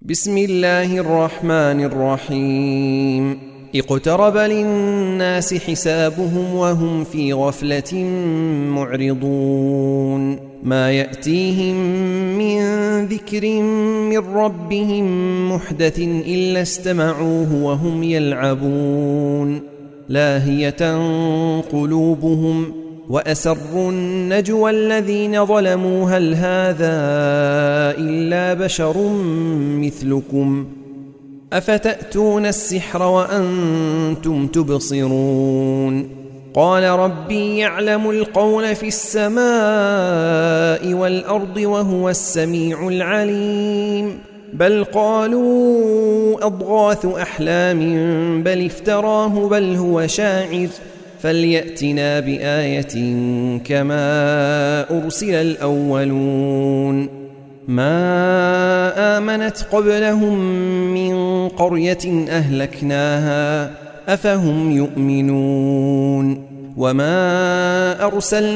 بسم الله الرحمن الرحيم. اقترب للناس حسابهم وهم في غفلة معرضون. ما يأتيهم من ذكر من ربهم محدث إلا استمعوه وهم يلعبون. لاهية قلوبهم وأسروا النجوى الذين ظلموا هل هذا إلا بشر مثلكم أفتأتون السحر وأنتم تبصرون. قال ربي يعلم القول في السماء والأرض وهو السميع العليم. بل قالوا أضغاث أحلام بل افتراه بل هو شاعر فليأتنا بآية كما أرسل الأولون. ما آمنت قبلهم من قرية أهلكناها أفهم يؤمنون. وما أرسلنا